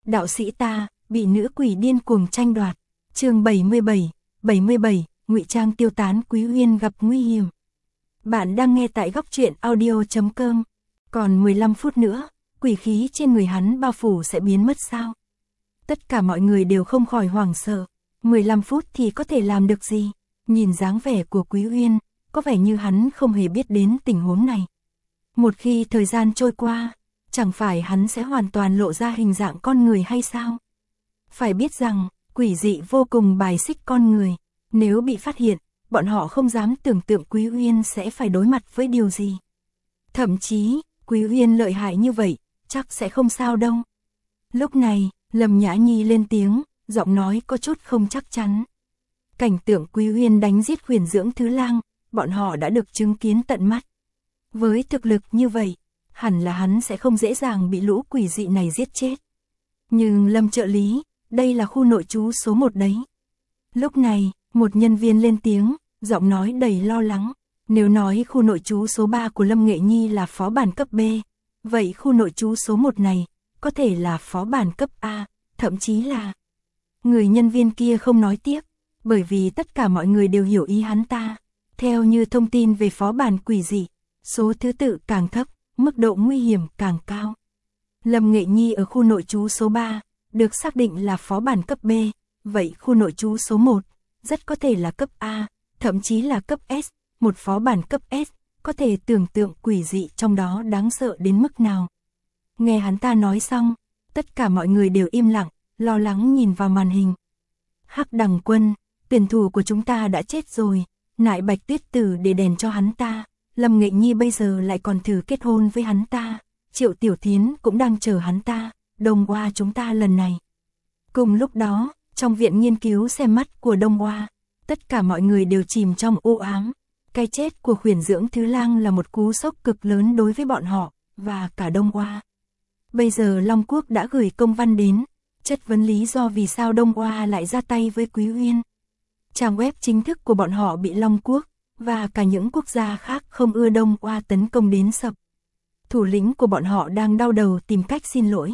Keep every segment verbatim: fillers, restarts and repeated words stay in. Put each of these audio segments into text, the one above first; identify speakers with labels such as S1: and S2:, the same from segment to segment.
S1: đạo sĩ ta, bị nữ quỷ điên cuồng tranh đoạt. Chương bảy mươi bảy, bảy mươi bảy, ngụy trang tiêu tán Quý Uyên gặp nguy hiểm. Bạn đang nghe tại góc truyện audio chấm com. Còn mười lăm phút nữa, quỷ khí trên người hắn bao phủ sẽ biến mất sao? Tất cả mọi người đều không khỏi hoảng sợ. mười lăm phút thì có thể làm được gì? Nhìn dáng vẻ của Quý Uyên, có vẻ như hắn không hề biết đến tình huống này. Một khi thời gian trôi qua, chẳng phải hắn sẽ hoàn toàn lộ ra hình dạng con người hay sao? Phải biết rằng, quỷ dị vô cùng bài xích con người. Nếu bị phát hiện, bọn họ không dám tưởng tượng Quý Uyên sẽ phải đối mặt với điều gì. Thậm chí, Quý Uyên lợi hại như vậy, chắc sẽ không sao đâu. Lúc này, Lâm Nhã Nhi lên tiếng, giọng nói có chút không chắc chắn. Cảnh tượng Quý Uyên đánh giết Huyền Dưỡng Thứ Lang, bọn họ đã được chứng kiến tận mắt. Với thực lực như vậy, hẳn là hắn sẽ không dễ dàng bị lũ quỷ dị này giết chết. Nhưng Lâm trợ lý, đây là khu nội trú số một đấy. Lúc này, một nhân viên lên tiếng, giọng nói đầy lo lắng. Nếu nói khu nội trú số ba của Lâm Nghệ Nhi là phó bản cấp B, vậy khu nội trú số một này, có thể là phó bản cấp A, thậm chí là... Người nhân viên kia không nói tiếp, bởi vì tất cả mọi người đều hiểu ý hắn ta. Theo như thông tin về phó bản quỷ dị, số thứ tự càng thấp, mức độ nguy hiểm càng cao. Lâm Nghệ Nhi ở khu nội trú số ba, được xác định là phó bản cấp B, vậy khu nội trú số một, rất có thể là cấp A, thậm chí là cấp S, một phó bản cấp S, có thể tưởng tượng quỷ dị trong đó đáng sợ đến mức nào. Nghe hắn ta nói xong, tất cả mọi người đều im lặng, lo lắng nhìn vào màn hình. Hắc Đằng Quân, tuyển thủ của chúng ta đã chết rồi, nại Bạch Tuyết Tử để đèn cho hắn ta, Lâm Nghệ Nhi bây giờ lại còn thử kết hôn với hắn ta, Triệu Tiểu Thiến cũng đang chờ hắn ta, Đông Hoa chúng ta lần này. Cùng lúc đó, trong viện nghiên cứu xem mắt của Đông Hoa, tất cả mọi người đều chìm trong u ám. Cái chết của Huyền Dưỡng Thứ Lang là một cú sốc cực lớn đối với bọn họ, và cả Đông Hoa. Bây giờ Long Quốc đã gửi công văn đến, chất vấn lý do vì sao Đông Hoa lại ra tay với Quý Uyên. Trang web chính thức của bọn họ bị Long Quốc, và cả những quốc gia khác không ưa Đông Hoa tấn công đến sập. Thủ lĩnh của bọn họ đang đau đầu tìm cách xin lỗi.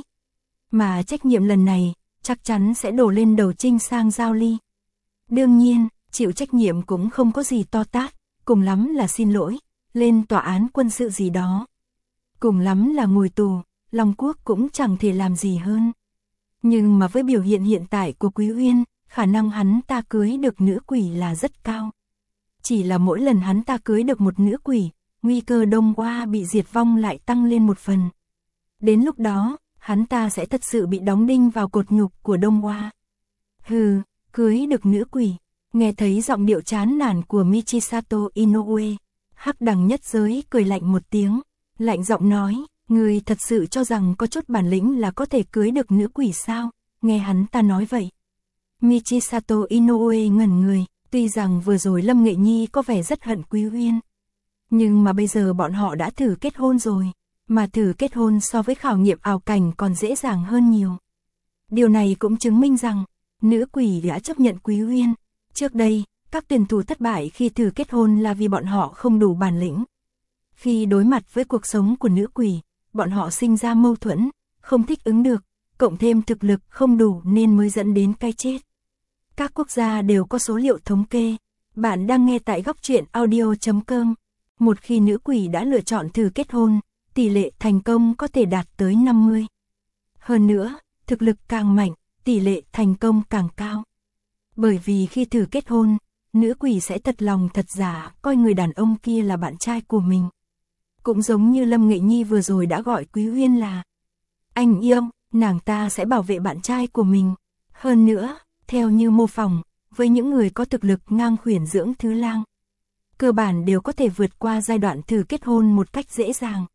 S1: Mà trách nhiệm lần này, chắc chắn sẽ đổ lên đầu Trinh Sang Giao Ly. Đương nhiên, chịu trách nhiệm cũng không có gì to tát, cùng lắm là xin lỗi, lên tòa án quân sự gì đó. Cùng lắm là ngồi tù, Long Quốc cũng chẳng thể làm gì hơn. Nhưng mà với biểu hiện hiện tại của Quý Uyên, khả năng hắn ta cưới được nữ quỷ là rất cao. Chỉ là mỗi lần hắn ta cưới được một nữ quỷ, nguy cơ Đông Hoa bị diệt vong lại tăng lên một phần. Đến lúc đó, hắn ta sẽ thật sự bị đóng đinh vào cột nhục của Đông Hoa. Hừ, cưới được nữ quỷ. Nghe thấy giọng điệu chán nản của Michisato Inoue, Hắc Đằng Nhất Giới cười lạnh một tiếng, lạnh giọng nói, người thật sự cho rằng có chút bản lĩnh là có thể cưới được nữ quỷ sao? Nghe hắn ta nói vậy. Michisato Inoue ngẩn người, tuy rằng vừa rồi Lâm Nghệ Nhi có vẻ rất hận Quý Uyên. Nhưng mà bây giờ bọn họ đã thử kết hôn rồi, mà thử kết hôn so với khảo nghiệm ảo cảnh còn dễ dàng hơn nhiều. Điều này cũng chứng minh rằng, nữ quỷ đã chấp nhận Quý Uyên. Trước đây, các tuyển thủ thất bại khi thử kết hôn là vì bọn họ không đủ bản lĩnh. Khi đối mặt với cuộc sống của nữ quỷ, bọn họ sinh ra mâu thuẫn, không thích ứng được, cộng thêm thực lực không đủ nên mới dẫn đến cái chết. Các quốc gia đều có số liệu thống kê. Bạn đang nghe tại góc truyện audio chấm com. Một khi nữ quỷ đã lựa chọn thử kết hôn, tỷ lệ thành công có thể đạt tới năm mươi. Hơn nữa, thực lực càng mạnh, tỷ lệ thành công càng cao. Bởi vì khi thử kết hôn, nữ quỷ sẽ thật lòng thật giả coi người đàn ông kia là bạn trai của mình. Cũng giống như Lâm Nghệ Nhi vừa rồi đã gọi Quý Uyên là anh yêu, nàng ta sẽ bảo vệ bạn trai của mình. Hơn nữa, theo như mô phỏng, với những người có thực lực ngang Huyền Dưỡng Thứ Lang, cơ bản đều có thể vượt qua giai đoạn thử kết hôn một cách dễ dàng.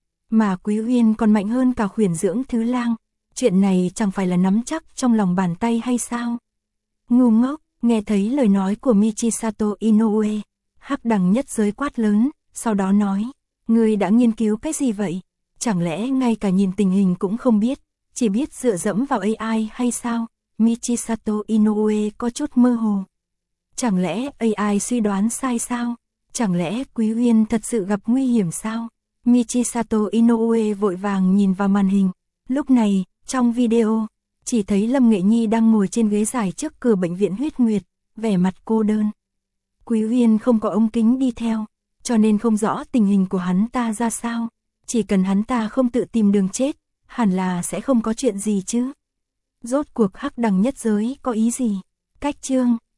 S1: Mà Quý Uyên còn mạnh hơn cả Huyền Dưỡng Thứ Lang, chuyện này chẳng phải là nắm chắc trong lòng bàn tay hay sao? Ngu ngốc, nghe thấy lời nói của Michisato Inoue, Hắc Đằng Nhất Giới quát lớn, sau đó nói, ngươi đã nghiên cứu cái gì vậy? Chẳng lẽ ngay cả nhìn tình hình cũng không biết, chỉ biết dựa dẫm vào a i hay sao? Michisato Inoue có chút mơ hồ. Chẳng lẽ a i suy đoán sai sao? Chẳng lẽ Quý Uyên thật sự gặp nguy hiểm sao? Michisato Inoue vội vàng nhìn vào màn hình. Lúc này, trong video, chỉ thấy Lâm Nghệ Nhi đang ngồi trên ghế dài trước cửa bệnh viện Huyết Nguyệt, vẻ mặt cô đơn. Quý Uyên không có ống kính đi theo, cho nên không rõ tình hình của hắn ta ra sao, chỉ cần hắn ta không tự tìm đường chết, hẳn là sẽ không có chuyện gì chứ. Rốt cuộc Hắc Đằng nhất giới có ý gì? Cách chương